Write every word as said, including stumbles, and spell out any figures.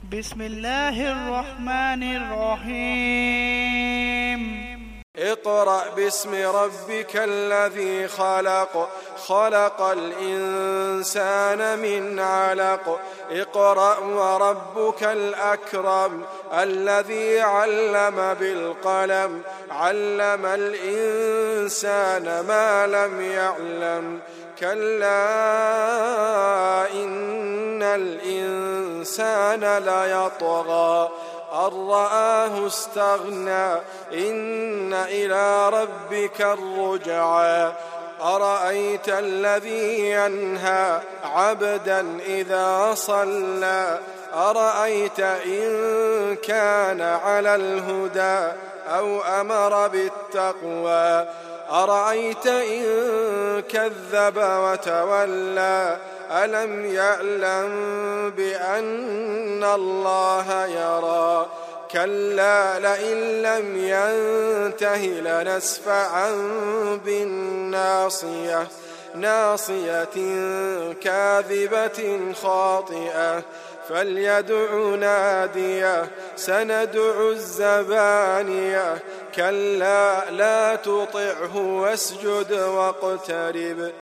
بسم الله الرحمن الرحيم اقرأ باسم ربك الذي خلق خلق الإنسان من علق اقرأ وربك الأكرم الذي علم بالقلم علم الإنسان ما لم يعلم كلا إن الإنسان ليطغى أن رآه استغنى إن إلى ربك الرجعى أرأيت الذي ينهى عبدا إذا صلى أرأيت إن كان على الهدى أو أمر بالتقوى أرأيت إن كذب وتولى ألم يعلم بأن الله يرى كلا لئن لم ينته لنسفعا بالناصية ناصية كاذبة خاطئة فليدع ناديه سندع الزبانية كلا لا تطعه واسجد واقترب